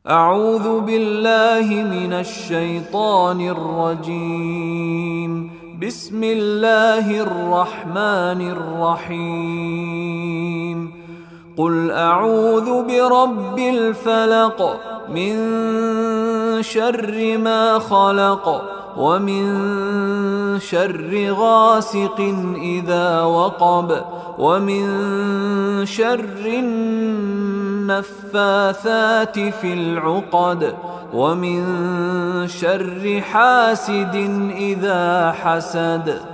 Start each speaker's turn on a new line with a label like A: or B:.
A: أعوذ بالله من الشيطان الرجيم. بسم الله الرحمن الرحيم. قل أعوذ برب الفلق من شر ما خلق ومن شر غاسق إذا وقب ومن شر النفاثات في العقد ومن شر حاسد إذا حسد.